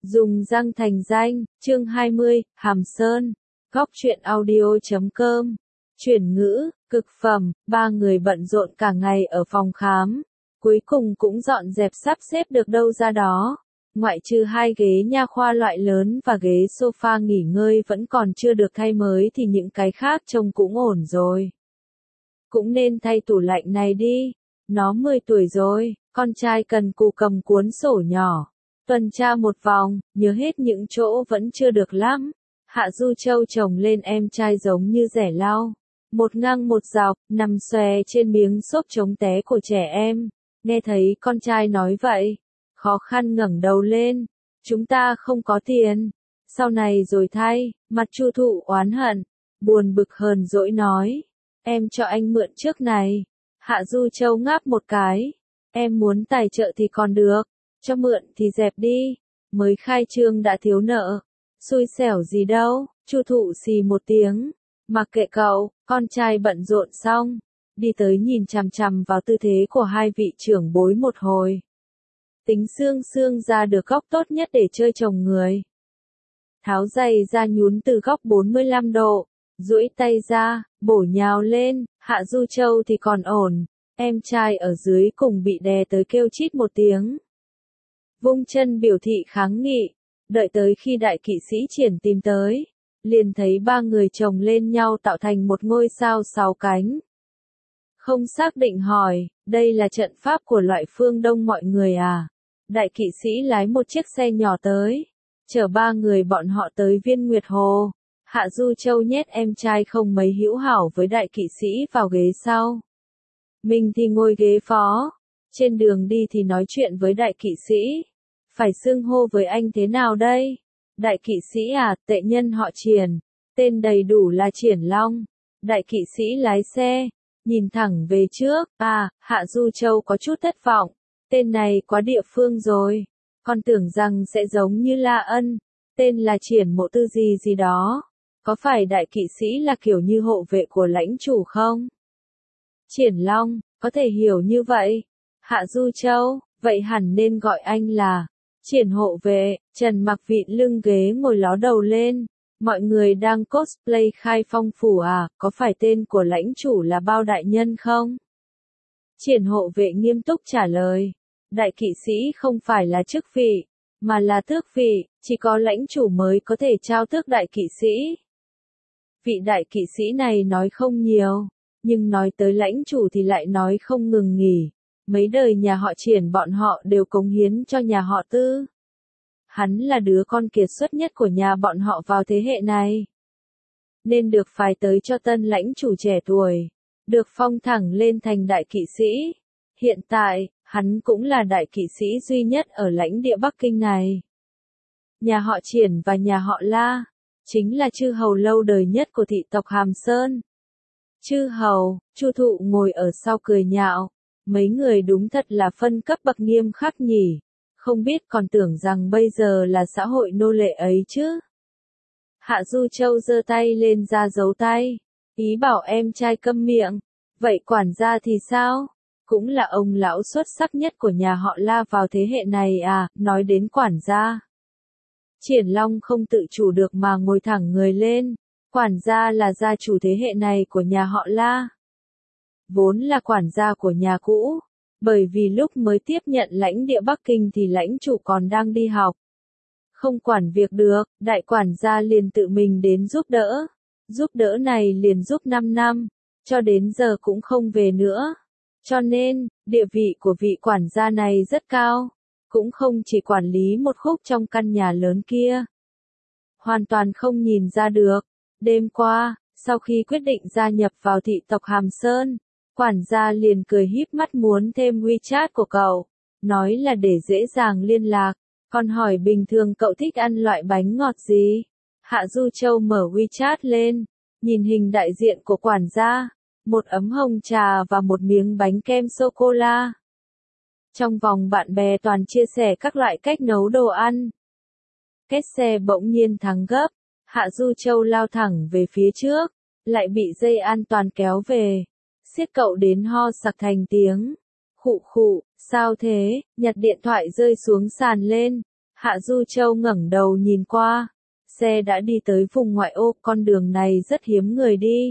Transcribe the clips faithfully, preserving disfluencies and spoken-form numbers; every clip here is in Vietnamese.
Dùng răng thành danh, chương hai mươi, Hàm Sơn, góc truyện audio chấm com, chuyển ngữ, cực phẩm, ba người bận rộn cả ngày ở phòng khám, cuối cùng cũng dọn dẹp sắp xếp được đâu ra đó, ngoại trừ hai ghế nha khoa loại lớn và ghế sofa nghỉ ngơi vẫn còn chưa được thay mới thì những cái khác trông cũng ổn rồi. Cũng nên thay tủ lạnh này đi, nó mười tuổi rồi, con trai cần cù cầm cuốn sổ nhỏ. Tuần tra một vòng, nhớ hết những chỗ vẫn chưa được lắm. Hạ Du Châu chồng lên em trai giống như rẻ lau. Một ngang một dọc, nằm xòe trên miếng xốp chống té của trẻ em. Nghe thấy con trai nói vậy, khó khăn ngẩng đầu lên. Chúng ta không có tiền. Sau này rồi thay, mặt Chu Thụ oán hận, buồn bực hờn dỗi nói. Em cho anh mượn trước này. Hạ Du Châu ngáp một cái. Em muốn tài trợ thì còn được. Cho mượn thì dẹp đi, mới khai trương đã thiếu nợ, xui xẻo gì đâu. Chu Thụ xì một tiếng, mặc kệ cậu, con trai bận rộn xong, đi tới nhìn chằm chằm vào tư thế của hai vị trưởng bối một hồi. Tính xương xương ra được góc tốt nhất để chơi chồng người. Tháo giày ra nhún từ góc bốn mươi lăm độ, duỗi tay ra, bổ nhào lên. Hạ Du Châu thì còn ổn, em trai ở dưới cùng bị đè tới kêu chít một tiếng. Vung chân biểu thị kháng nghị, đợi tới khi đại kỵ sĩ Triển tìm tới, liền thấy ba người chồng lên nhau tạo thành một ngôi sao sáu cánh. Không xác định hỏi, đây là trận pháp của loại phương Đông mọi người à? Đại kỵ sĩ lái một chiếc xe nhỏ tới, chở ba người bọn họ tới Viên Nguyệt Hồ. Hạ Du Châu nhét em trai không mấy hữu hảo với đại kỵ sĩ vào ghế sau. Mình thì ngồi ghế phó. Trên đường đi thì nói chuyện với đại kỵ sĩ. Phải xưng hô với anh thế nào đây? Đại kỵ sĩ à, tệ nhân họ Triển. Tên đầy đủ là Triển Long. Đại kỵ sĩ lái xe, nhìn thẳng về trước. À, Hạ Du Châu có chút thất vọng. Tên này quá địa phương rồi. Con tưởng rằng sẽ giống như La Ân. Tên là Triển Mộ Tư gì gì đó. Có phải đại kỵ sĩ là kiểu như hộ vệ của lãnh chủ không? Triển Long, có thể hiểu như vậy. Hạ Du Châu, vậy hẳn nên gọi anh là Triển hộ vệ. Trần Mặc vịn lưng ghế ngồi ló đầu lên. Mọi người đang cosplay khai phong phủ à, có phải tên của lãnh chủ là Bao Đại Nhân không? Triển hộ vệ nghiêm túc trả lời. Đại kỵ sĩ không phải là chức vị, mà là tước vị, chỉ có lãnh chủ mới có thể trao tước đại kỵ sĩ. Vị đại kỵ sĩ này nói không nhiều, nhưng nói tới lãnh chủ thì lại nói không ngừng nghỉ. Mấy đời nhà họ Triển bọn họ đều cống hiến cho nhà họ Tư. Hắn là đứa con kiệt xuất nhất của nhà bọn họ vào thế hệ này. Nên được phái tới cho tân lãnh chủ trẻ tuổi. Được phong thẳng lên thành đại kỵ sĩ. Hiện tại, hắn cũng là đại kỵ sĩ duy nhất ở lãnh địa Bắc Kinh này. Nhà họ Triển và nhà họ La, chính là chư hầu lâu đời nhất của thị tộc Hàm Sơn. Chư hầu, Chu Thụ ngồi ở sau cười nhạo. Mấy người đúng thật là phân cấp bậc nghiêm khắc nhỉ. Không biết còn tưởng rằng bây giờ là xã hội nô lệ ấy chứ. Hạ Du Châu giơ tay lên ra dấu tay. Ý bảo em trai câm miệng. Vậy quản gia thì sao? Cũng là ông lão xuất sắc nhất của nhà họ La vào thế hệ này à, nói đến quản gia. Triển Long không tự chủ được mà ngồi thẳng người lên. Quản gia là gia chủ thế hệ này của nhà họ La. Vốn là quản gia của nhà cũ, bởi vì lúc mới tiếp nhận lãnh địa Bắc Kinh thì lãnh chủ còn đang đi học. Không quản việc được, đại quản gia liền tự mình đến giúp đỡ. Giúp đỡ này liền giúp năm năm, cho đến giờ cũng không về nữa. Cho nên, địa vị của vị quản gia này rất cao, cũng không chỉ quản lý một khúc trong căn nhà lớn kia. Hoàn toàn không nhìn ra được. Đêm qua, sau khi quyết định gia nhập vào thị tộc Hàm Sơn, quản gia liền cười híp mắt muốn thêm WeChat của cậu, nói là để dễ dàng liên lạc, còn hỏi bình thường cậu thích ăn loại bánh ngọt gì. Hạ Du Châu mở WeChat lên, nhìn hình đại diện của quản gia, một ấm hồng trà và một miếng bánh kem sô-cô-la. Trong vòng bạn bè toàn chia sẻ các loại cách nấu đồ ăn. Kết xe bỗng nhiên thắng gấp, Hạ Du Châu lao thẳng về phía trước, lại bị dây an toàn kéo về. Siết cậu đến ho sặc thành tiếng. Khụ khụ, sao thế? Nhặt điện thoại rơi xuống sàn lên. Hạ Du Châu ngẩng đầu nhìn qua. Xe đã đi tới vùng ngoại ô, con đường này rất hiếm người đi.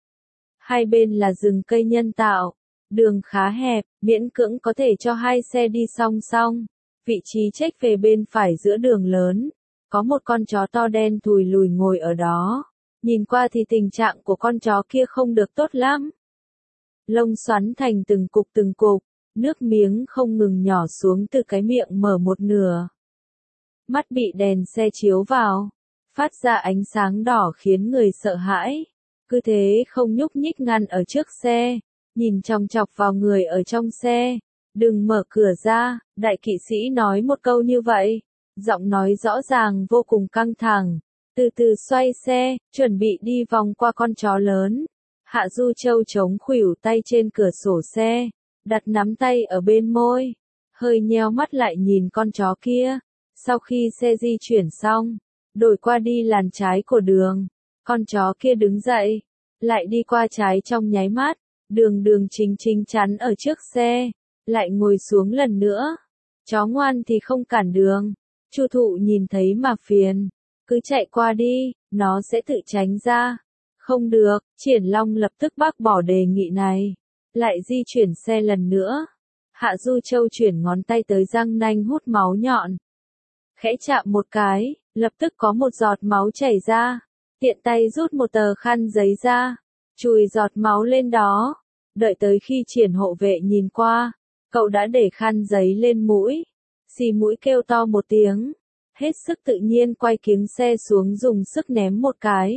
Hai bên là rừng cây nhân tạo. Đường khá hẹp, miễn cưỡng có thể cho hai xe đi song song. Vị trí chếch về bên phải giữa đường lớn. Có một con chó to đen thùi lùi ngồi ở đó. Nhìn qua thì tình trạng của con chó kia không được tốt lắm. Lông xoắn thành từng cục từng cục, nước miếng không ngừng nhỏ xuống từ cái miệng mở một nửa. Mắt bị đèn xe chiếu vào, phát ra ánh sáng đỏ khiến người sợ hãi. Cứ thế không nhúc nhích ngăn ở trước xe, nhìn chòng chọc vào người ở trong xe. Đừng mở cửa ra, đại kỵ sĩ nói một câu như vậy. Giọng nói rõ ràng vô cùng căng thẳng. Từ từ xoay xe, chuẩn bị đi vòng qua con chó lớn. Hạ Du Châu chống khuỷu tay trên cửa sổ xe, đặt nắm tay ở bên môi, hơi nheo mắt lại nhìn con chó kia. Sau khi xe di chuyển xong, đổi qua đi làn trái của đường, con chó kia đứng dậy, lại đi qua trái trong nháy mắt, đường đường chính chính chắn ở trước xe, lại ngồi xuống lần nữa. Chó ngoan thì không cản đường, Chu Thụ nhìn thấy mà phiền, cứ chạy qua đi, nó sẽ tự tránh ra. Không được, Triển Long lập tức bác bỏ đề nghị này, lại di chuyển xe lần nữa. Hạ Du Châu chuyển ngón tay tới răng nanh hút máu nhọn. Khẽ chạm một cái, lập tức có một giọt máu chảy ra, tiện tay rút một tờ khăn giấy ra, chùi giọt máu lên đó. Đợi tới khi Triển hộ vệ nhìn qua, cậu đã để khăn giấy lên mũi, xì mũi kêu to một tiếng, hết sức tự nhiên quay kiếng xe xuống dùng sức ném một cái.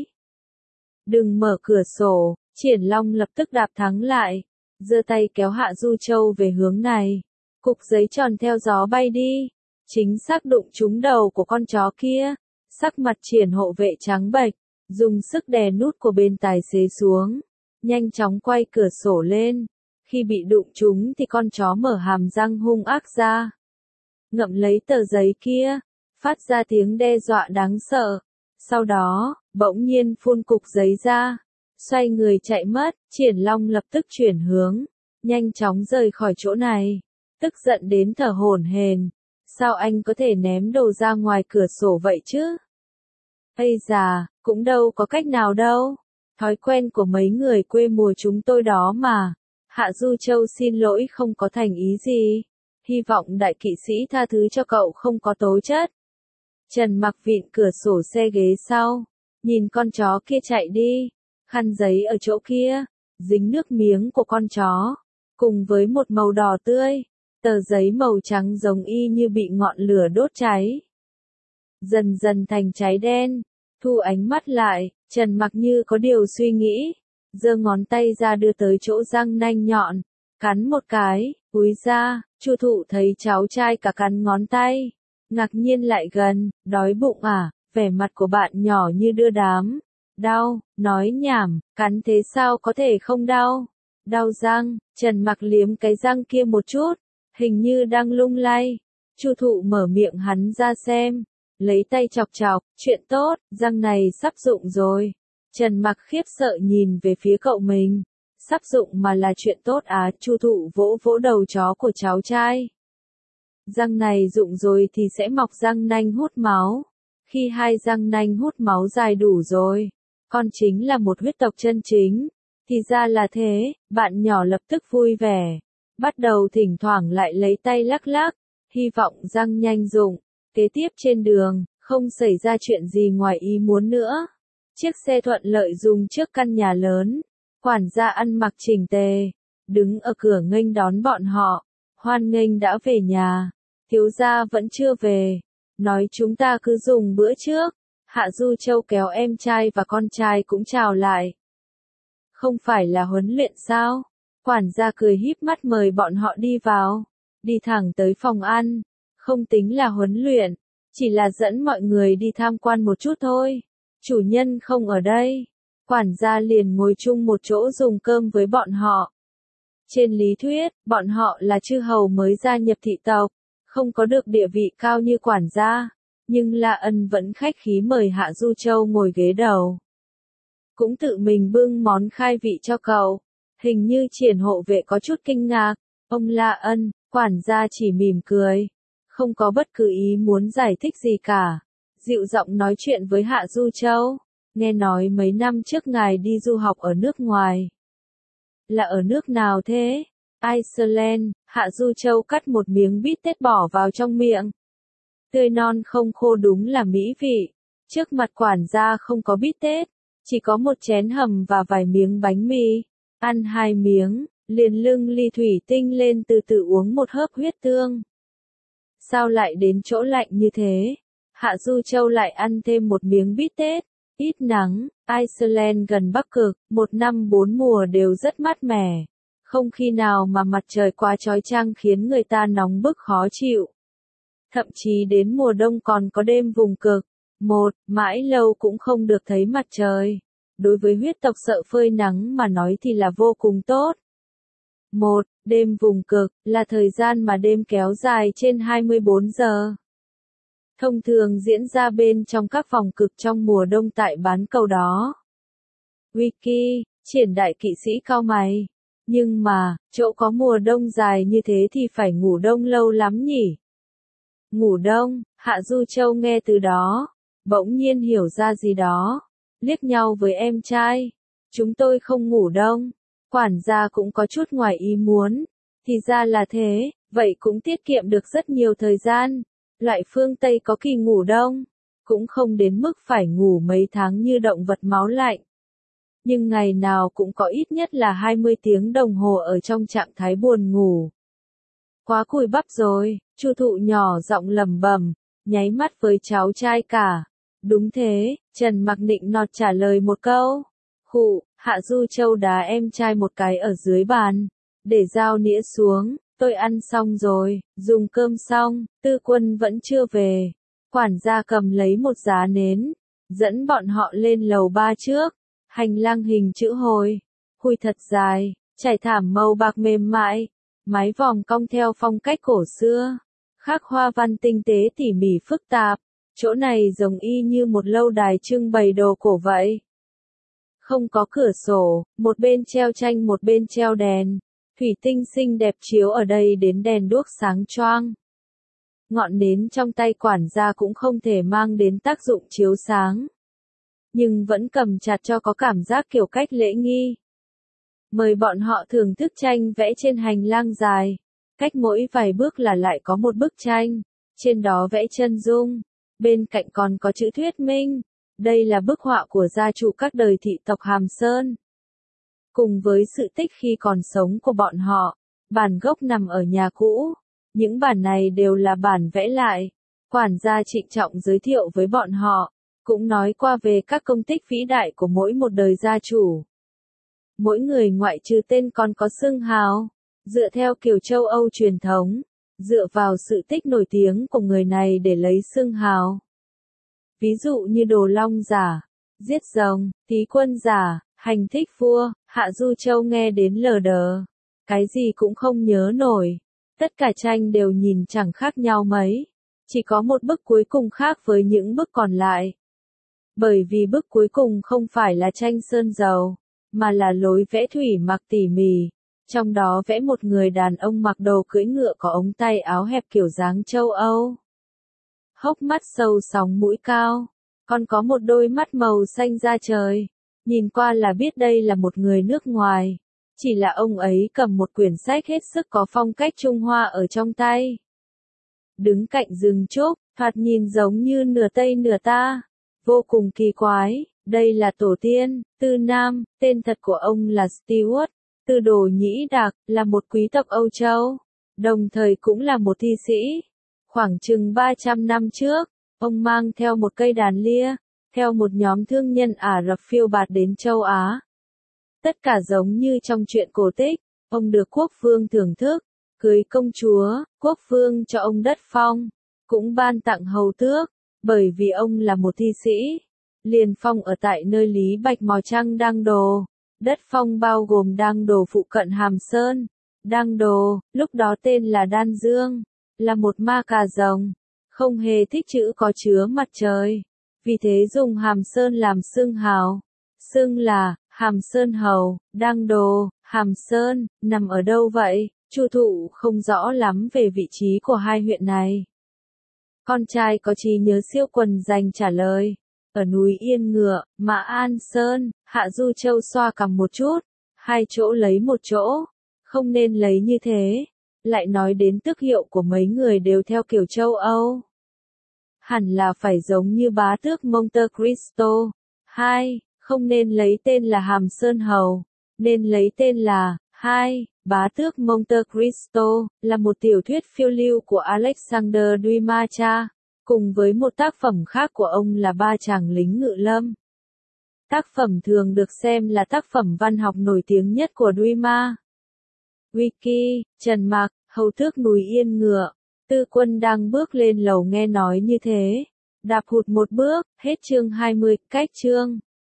Đừng mở cửa sổ, Triển Long lập tức đạp thắng lại, giơ tay kéo Hạ Du Châu về hướng này. Cục giấy tròn theo gió bay đi, chính xác đụng trúng đầu của con chó kia. Sắc mặt Triển hộ vệ trắng bệch, dùng sức đè nút của bên tài xế xuống, nhanh chóng quay cửa sổ lên. Khi bị đụng trúng thì con chó mở hàm răng hung ác ra, ngậm lấy tờ giấy kia, phát ra tiếng đe dọa đáng sợ. Sau đó, bỗng nhiên phun cục giấy ra, xoay người chạy mất. Triển Long lập tức chuyển hướng, nhanh chóng rời khỏi chỗ này, tức giận đến thở hổn hển. Sao anh có thể ném đồ ra ngoài cửa sổ vậy chứ? Ây già, cũng đâu có cách nào đâu. Thói quen của mấy người quê mùa chúng tôi đó mà. Hạ Du Châu xin lỗi không có thành ý gì. Hy vọng đại kỵ sĩ tha thứ cho cậu không có tố chất. Trần Mặc vịn cửa sổ xe ghế sau, nhìn con chó kia chạy đi, khăn giấy ở chỗ kia, dính nước miếng của con chó, cùng với một màu đỏ tươi, tờ giấy màu trắng giống y như bị ngọn lửa đốt cháy. Dần dần thành cháy đen, thu ánh mắt lại, Trần Mặc như có điều suy nghĩ, giơ ngón tay ra đưa tới chỗ răng nanh nhọn, cắn một cái, úi ra. Chu Thụ thấy cháu trai cả cắn ngón tay, ngạc nhiên lại gần, đói bụng à, vẻ mặt của bạn nhỏ như đưa đám. Đau, nói nhảm, cắn thế sao có thể không đau? Đau răng, Trần Mặc liếm cái răng kia một chút, hình như đang lung lay. Chu Thụ mở miệng hắn ra xem, lấy tay chọc chọc, chuyện tốt, răng này sắp rụng rồi. Trần Mặc khiếp sợ nhìn về phía cậu mình. Sắp rụng mà là chuyện tốt á? Chu Thụ vỗ vỗ đầu chó của cháu trai. Răng này rụng rồi thì sẽ mọc răng nanh hút máu. Khi hai răng nanh hút máu dài đủ rồi, con chính là một huyết tộc chân chính. Thì ra là thế, bạn nhỏ lập tức vui vẻ. Bắt đầu thỉnh thoảng lại lấy tay lắc lắc, hy vọng răng nhanh rụng. Kế tiếp trên đường, không xảy ra chuyện gì ngoài ý muốn nữa. Chiếc xe thuận lợi dùng trước căn nhà lớn. Quản gia ăn mặc chỉnh tề, đứng ở cửa nghênh đón bọn họ. Hoan nghênh đã về nhà, thiếu gia vẫn chưa về, nói chúng ta cứ dùng bữa trước. Hạ Du Châu kéo em trai và con trai cũng chào lại. Không phải là huấn luyện sao? Quản gia cười híp mắt mời bọn họ đi vào, đi thẳng tới phòng ăn. Không tính là huấn luyện, chỉ là dẫn mọi người đi tham quan một chút thôi. Chủ nhân không ở đây. Quản gia liền ngồi chung một chỗ dùng cơm với bọn họ. Trên lý thuyết, bọn họ là chư hầu mới gia nhập thị tộc, không có được địa vị cao như quản gia, nhưng La Ân vẫn khách khí mời Hạ Du Châu ngồi ghế đầu. Cũng tự mình bưng món khai vị cho cậu. Hình như Triển hộ vệ có chút kinh ngạc. Ông La Ân, quản gia chỉ mỉm cười, không có bất cứ ý muốn giải thích gì cả. Dịu giọng nói chuyện với Hạ Du Châu. Nghe nói mấy năm trước ngài đi du học ở nước ngoài. Là ở nước nào thế? Iceland. Hạ Du Châu cắt một miếng bít tết bỏ vào trong miệng. Tươi non không khô đúng là mỹ vị. Trước mặt quản gia không có bít tết, chỉ có một chén hầm và vài miếng bánh mì. Ăn hai miếng, liền lưng ly thủy tinh lên từ từ uống một hớp huyết tương. Sao lại đến chỗ lạnh như thế? Hạ Du Châu lại ăn thêm một miếng bít tết. Ít nắng, Iceland gần Bắc Cực, một năm bốn mùa đều rất mát mẻ. Không khi nào mà mặt trời quá chói chang khiến người ta nóng bức khó chịu. Thậm chí đến mùa đông còn có đêm vùng cực. Một, mãi lâu cũng không được thấy mặt trời. Đối với huyết tộc sợ phơi nắng mà nói thì là vô cùng tốt. Một, đêm vùng cực, là thời gian mà đêm kéo dài trên hai mươi bốn giờ. Thông thường diễn ra bên trong các phòng cực trong mùa đông tại bán cầu đó. Wiki, triển đại kỵ sĩ cau mày. Nhưng mà, chỗ có mùa đông dài như thế thì phải ngủ đông lâu lắm nhỉ? Ngủ đông, Hạ Du Châu nghe từ đó, bỗng nhiên hiểu ra gì đó. Liếc nhau với em trai. Chúng tôi không ngủ đông. Quản gia cũng có chút ngoài ý muốn. Thì ra là thế, vậy cũng tiết kiệm được rất nhiều thời gian. Loại phương Tây có kỳ ngủ đông, cũng không đến mức phải ngủ mấy tháng như động vật máu lạnh. Nhưng ngày nào cũng có ít nhất là hai mươi tiếng đồng hồ ở trong trạng thái buồn ngủ. Quá cùi bắp rồi, Chu Thụ nhỏ giọng lẩm bẩm, nháy mắt với cháu trai cả. Đúng thế, Trần Mặc nịnh nọt trả lời một câu. Khụ, Hạ Du Châu đá em trai một cái ở dưới bàn, để dao nĩa xuống. Tôi ăn xong rồi, dùng cơm xong, Tư Quân vẫn chưa về. Quản gia cầm lấy một giá nến, dẫn bọn họ lên lầu ba trước. Hành lang hình chữ hồi, hùi thật dài, trải thảm màu bạc mềm mại, mái vòm cong theo phong cách cổ xưa, khắc hoa văn tinh tế tỉ mỉ phức tạp. Chỗ này giống y như một lâu đài trưng bày đồ cổ vậy. Không có cửa sổ, một bên treo tranh một bên treo đèn. Thủy tinh xinh đẹp chiếu ở đây đến đèn đuốc sáng choang. Ngọn nến trong tay quản gia cũng không thể mang đến tác dụng chiếu sáng. Nhưng vẫn cầm chặt cho có cảm giác kiểu cách lễ nghi. Mời bọn họ thưởng thức tranh vẽ trên hành lang dài. Cách mỗi vài bước là lại có một bức tranh. Trên đó vẽ chân dung. Bên cạnh còn có chữ thuyết minh. Đây là bức họa của gia chủ các đời thị tộc Hàm Sơn. Cùng với sự tích khi còn sống của bọn họ, bản gốc nằm ở nhà cũ. Những bản này đều là bản vẽ lại. Quản gia trịnh trọng giới thiệu với bọn họ, cũng nói qua về các công tích vĩ đại của mỗi một đời gia chủ. Mỗi người ngoại trừ tên còn có xưng hào, dựa theo kiểu châu Âu truyền thống, dựa vào sự tích nổi tiếng của người này để lấy xưng hào. Ví dụ như Đồ Long giả, giết rồng, Tí Quân giả, Hành Thích vua. Hạ Du Châu nghe đến lờ đờ, cái gì cũng không nhớ nổi. Tất cả tranh đều nhìn chẳng khác nhau mấy, chỉ có một bức cuối cùng khác với những bức còn lại. Bởi vì bức cuối cùng không phải là tranh sơn dầu, mà là lối vẽ thủy mặc tỉ mỉ. Trong đó vẽ một người đàn ông mặc đồ cưỡi ngựa có ống tay áo hẹp kiểu dáng châu Âu. Hốc mắt sâu sóng mũi cao, còn có một đôi mắt màu xanh da trời. Nhìn qua là biết đây là một người nước ngoài. Chỉ là ông ấy cầm một quyển sách hết sức có phong cách Trung Hoa ở trong tay. Đứng cạnh rừng trúc, thoạt nhìn giống như nửa Tây nửa ta. Vô cùng kỳ quái, đây là tổ tiên, Tư Nam, tên thật của ông là Stewart, Tư Đồ Nhĩ Đạc, là một quý tộc Âu Châu, đồng thời cũng là một thi sĩ. Khoảng chừng ba trăm năm trước, ông mang theo một cây đàn lia, theo một nhóm thương nhân Ả Rập phiêu bạt đến châu Á. Tất cả giống như trong truyện cổ tích, ông được quốc vương thưởng thức, cưới công chúa, quốc vương cho ông đất phong, cũng ban tặng hầu tước, bởi vì ông là một thi sĩ. Liền phong ở tại nơi Lý Bạch Mò Trăng Đang Đồ. Đất phong bao gồm Đang Đồ phụ cận Hàm Sơn. Đang Đồ, lúc đó tên là Đan Dương, là một ma cà rồng, không hề thích chữ có chứa mặt trời. Vì thế dùng Hàm Sơn làm xưng hào. Xưng là Hàm Sơn Hầu. Đang Đồ, Hàm Sơn, nằm ở đâu vậy? Chu Thụ không rõ lắm về vị trí của hai huyện này. Con trai có trí nhớ siêu quần dành trả lời. Ở núi Yên Ngựa, Mã An Sơn, Hạ Du Châu xoa cằm một chút. Hai chỗ lấy một chỗ. Không nên lấy như thế. Lại nói đến tước hiệu của mấy người đều theo kiểu châu Âu. Hẳn là phải giống như bá tước Monte Cristo. Hai, không nên lấy tên là Hàm Sơn Hầu. Nên lấy tên là, hai, bá tước Monte Cristo, là một tiểu thuyết phiêu lưu của Alexander Dumas, cùng với một tác phẩm khác của ông là Ba chàng lính ngự lâm. Tác phẩm thường được xem là tác phẩm văn học nổi tiếng nhất của Dumas. Wiki, Trần Mạc, hầu tước núi Yên Ngựa. Tư Quân đang bước lên lầu nghe nói như thế. Đạp hụt một bước, hết chương hai mươi, cách chương.